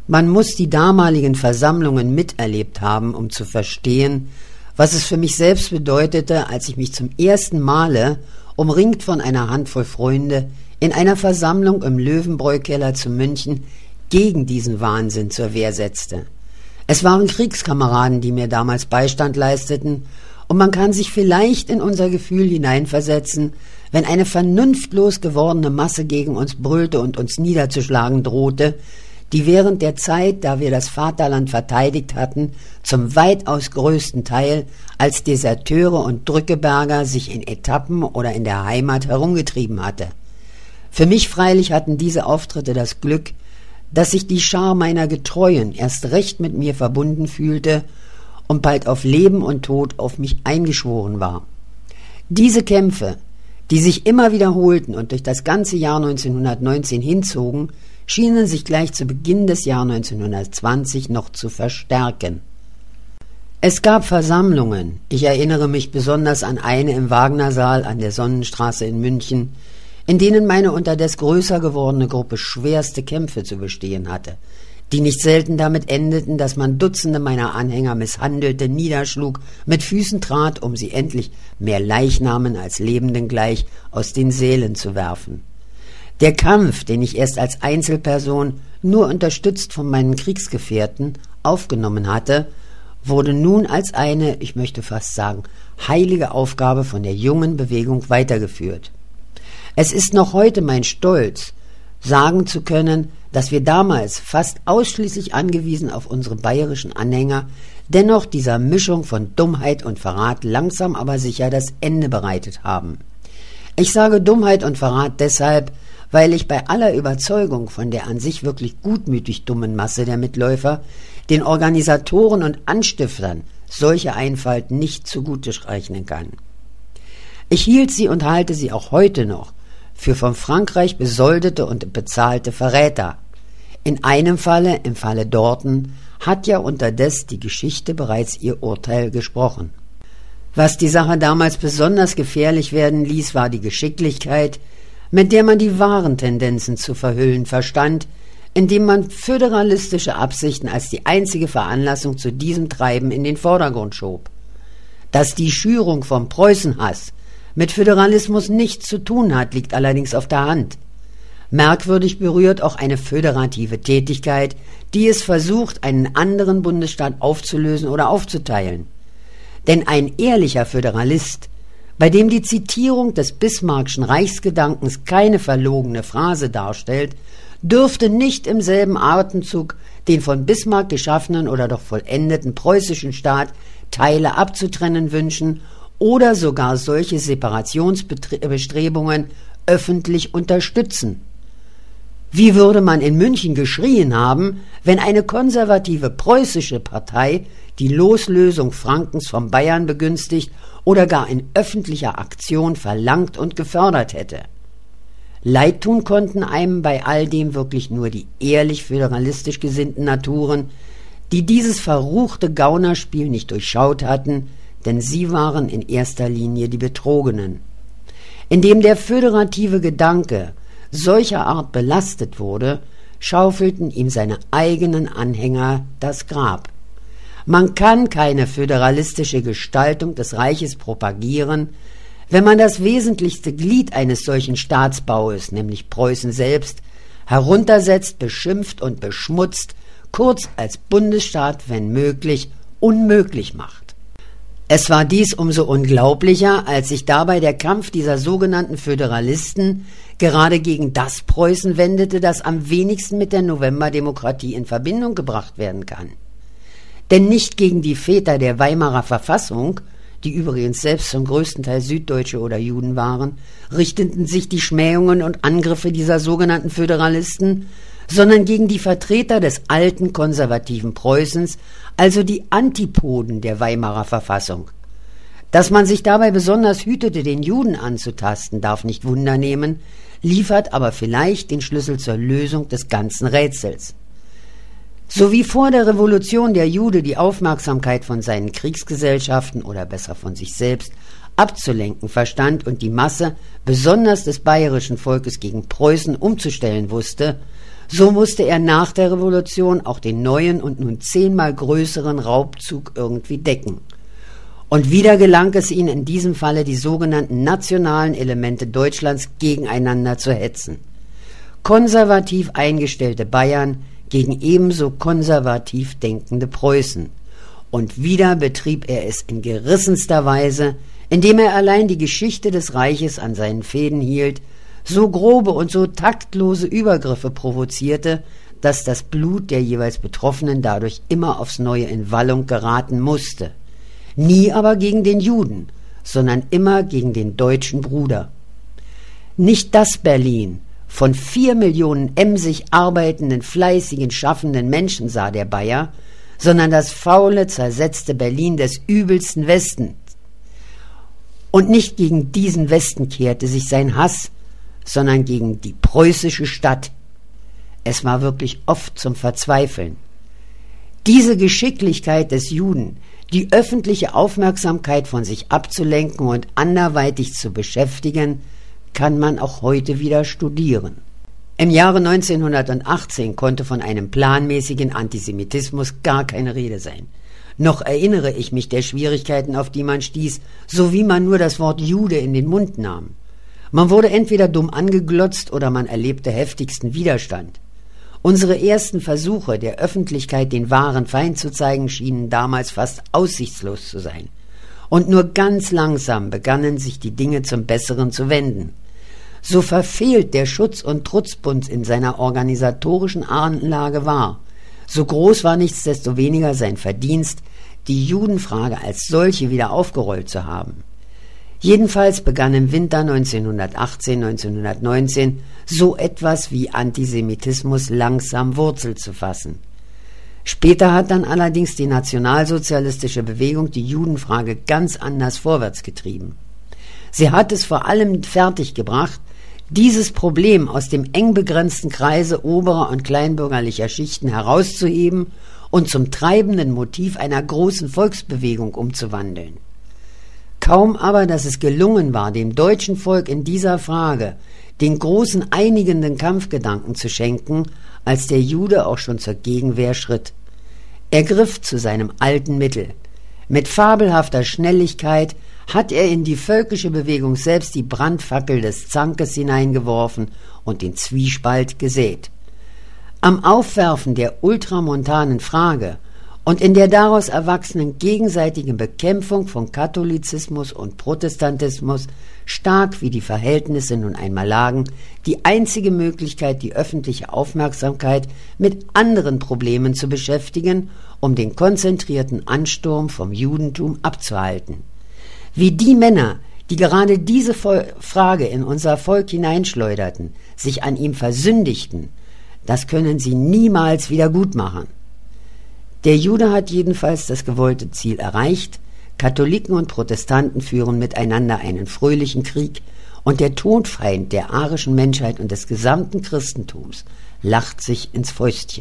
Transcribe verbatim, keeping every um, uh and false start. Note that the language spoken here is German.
Man muss die damaligen Versammlungen miterlebt haben, um zu verstehen, was es für mich selbst bedeutete, als ich mich zum ersten Male, umringt von einer Handvoll Freunde, in einer Versammlung im Löwenbräu-Keller zu München gegen diesen Wahnsinn zur Wehr setzte. Es waren Kriegskameraden, die mir damals Beistand leisteten, und man kann sich vielleicht in unser Gefühl hineinversetzen, wenn eine vernunftlos gewordene Masse gegen uns brüllte und uns niederzuschlagen drohte, die während der Zeit, da wir das Vaterland verteidigt hatten, zum weitaus größten Teil als Deserteure und Drückeberger sich in Etappen oder in der Heimat herumgetrieben hatte. Für mich freilich hatten diese Auftritte das Glück, dass sich die Schar meiner Getreuen erst recht mit mir verbunden fühlte und bald auf Leben und Tod auf mich eingeschworen war. Diese Kämpfe, die sich immer wiederholten und durch das ganze Jahr neunzehnhundertneunzehn hinzogen, schienen sich gleich zu Beginn des Jahres neunzehnhundertzwanzig noch zu verstärken. Es gab Versammlungen, ich erinnere mich besonders an eine im Wagnersaal an der Sonnenstraße in München, in denen meine unterdessen größer gewordene Gruppe schwerste Kämpfe zu bestehen hatte, die nicht selten damit endeten, dass man Dutzende meiner Anhänger misshandelte, niederschlug, mit Füßen trat, um sie endlich mehr Leichnamen als Lebenden gleich aus den Sälen zu werfen. Der Kampf, den ich erst als Einzelperson, nur unterstützt von meinen Kriegsgefährten, aufgenommen hatte, wurde nun als eine, ich möchte fast sagen, heilige Aufgabe von der jungen Bewegung weitergeführt. Es ist noch heute mein Stolz, sagen zu können, dass wir damals fast ausschließlich angewiesen auf unsere bayerischen Anhänger dennoch dieser Mischung von Dummheit und Verrat langsam aber sicher das Ende bereitet haben. Ich sage Dummheit und Verrat deshalb, weil ich bei aller Überzeugung von der an sich wirklich gutmütig dummen Masse der Mitläufer den Organisatoren und Anstiftern solche Einfalt nicht zugute rechnen kann. Ich hielt sie und halte sie auch heute noch für von Frankreich besoldete und bezahlte Verräter. In einem Falle, im Falle Dorten, hat ja unterdessen die Geschichte bereits ihr Urteil gesprochen. Was die Sache damals besonders gefährlich werden ließ, war die Geschicklichkeit, mit der man die wahren Tendenzen zu verhüllen verstand, indem man föderalistische Absichten als die einzige Veranlassung zu diesem Treiben in den Vordergrund schob. Dass die Schürung vom Preußenhass mit Föderalismus nichts zu tun hat, liegt allerdings auf der Hand. Merkwürdig berührt auch eine föderative Tätigkeit, die es versucht, einen anderen Bundesstaat aufzulösen oder aufzuteilen. Denn ein ehrlicher Föderalist, bei dem die Zitierung des Bismarckschen Reichsgedankens keine verlogene Phrase darstellt, dürfte nicht im selben Atemzug den von Bismarck geschaffenen oder doch vollendeten preußischen Staat Teile abzutrennen wünschen oder sogar solche Separationsbestrebungen öffentlich unterstützen. Wie würde man in München geschrien haben, wenn eine konservative preußische Partei die Loslösung Frankens von Bayern begünstigt oder gar in öffentlicher Aktion verlangt und gefördert hätte? Leid tun konnten einem bei all dem wirklich nur die ehrlich föderalistisch gesinnten Naturen, die dieses verruchte Gaunerspiel nicht durchschaut hatten, denn sie waren in erster Linie die Betrogenen. Indem der föderative Gedanke solcher Art belastet wurde, schaufelten ihm seine eigenen Anhänger das Grab. Man kann keine föderalistische Gestaltung des Reiches propagieren, wenn man das wesentlichste Glied eines solchen Staatsbaues, nämlich Preußen selbst, heruntersetzt, beschimpft und beschmutzt, kurz als Bundesstaat, wenn möglich, unmöglich macht. Es war dies umso unglaublicher, als sich dabei der Kampf dieser sogenannten Föderalisten gerade gegen das Preußen wendete, das am wenigsten mit der Novemberdemokratie in Verbindung gebracht werden kann. Denn nicht gegen die Väter der Weimarer Verfassung, die übrigens selbst zum größten Teil Süddeutsche oder Juden waren, richteten sich die Schmähungen und Angriffe dieser sogenannten Föderalisten, sondern gegen die Vertreter des alten konservativen Preußens, also die Antipoden der Weimarer Verfassung. Dass man sich dabei besonders hütete, den Juden anzutasten, darf nicht Wunder nehmen, liefert aber vielleicht den Schlüssel zur Lösung des ganzen Rätsels. So wie vor der Revolution der Jude die Aufmerksamkeit von seinen Kriegsgesellschaften oder besser von sich selbst abzulenken verstand und die Masse, besonders des bayerischen Volkes, gegen Preußen umzustellen wusste, So musste er nach der Revolution auch den neuen und nun zehnmal größeren Raubzug irgendwie decken. Und wieder gelang es ihnen in diesem Falle, die sogenannten nationalen Elemente Deutschlands gegeneinander zu hetzen. Konservativ eingestellte Bayern gegen ebenso konservativ denkende Preußen. Und wieder betrieb er es in gerissenster Weise, indem er allein die Geschichte des Reiches an seinen Fäden hielt, so grobe und so taktlose Übergriffe provozierte, dass das Blut der jeweils Betroffenen dadurch immer aufs Neue in Wallung geraten musste. Nie aber gegen den Juden, sondern immer gegen den deutschen Bruder. Nicht das Berlin von vier Millionen emsig arbeitenden, fleißigen, schaffenden Menschen sah der Bayer, sondern das faule, zersetzte Berlin des übelsten Westens. Und nicht gegen diesen Westen kehrte sich sein Hass, sondern gegen die preußische Stadt. Es war wirklich oft zum Verzweifeln. Diese Geschicklichkeit des Juden, die öffentliche Aufmerksamkeit von sich abzulenken und anderweitig zu beschäftigen, kann man auch heute wieder studieren. Im Jahre neunzehnhundertachtzehn konnte von einem planmäßigen Antisemitismus gar keine Rede sein. Noch erinnere ich mich der Schwierigkeiten, auf die man stieß, so wie man nur das Wort Jude in den Mund nahm. Man wurde entweder dumm angeglotzt oder man erlebte heftigsten Widerstand. Unsere ersten Versuche, der Öffentlichkeit den wahren Feind zu zeigen, schienen damals fast aussichtslos zu sein. Und nur ganz langsam begannen sich die Dinge zum Besseren zu wenden. So verfehlt der Schutz- und Trutzbund in seiner organisatorischen Anlage war, so groß war nichtsdestoweniger sein Verdienst, die Judenfrage als solche wieder aufgerollt zu haben. Jedenfalls begann im Winter neunzehnhundertachtzehn, neunzehnhundertneunzehn so etwas wie Antisemitismus langsam Wurzel zu fassen. Später hat dann allerdings die nationalsozialistische Bewegung die Judenfrage ganz anders vorwärts getrieben. Sie hat es vor allem fertiggebracht, dieses Problem aus dem eng begrenzten Kreise oberer und kleinbürgerlicher Schichten herauszuheben und zum treibenden Motiv einer großen Volksbewegung umzuwandeln. Kaum aber, dass es gelungen war, dem deutschen Volk in dieser Frage den großen einigenden Kampfgedanken zu schenken, als der Jude auch schon zur Gegenwehr schritt. Er griff zu seinem alten Mittel. Mit fabelhafter Schnelligkeit hat er in die völkische Bewegung selbst die Brandfackel des Zankes hineingeworfen und den Zwiespalt gesät. Am Aufwerfen der ultramontanen Frage und in der daraus erwachsenen gegenseitigen Bekämpfung von Katholizismus und Protestantismus, stark wie die Verhältnisse nun einmal lagen, die einzige Möglichkeit, die öffentliche Aufmerksamkeit mit anderen Problemen zu beschäftigen, um den konzentrierten Ansturm vom Judentum abzuhalten. Wie die Männer, die gerade diese Frage in unser Volk hineinschleuderten, sich an ihm versündigten, das können sie niemals wieder gutmachen. Der Jude hat jedenfalls das gewollte Ziel erreicht, Katholiken und Protestanten führen miteinander einen fröhlichen Krieg und der Todfeind der arischen Menschheit und des gesamten Christentums lacht sich ins Fäustchen.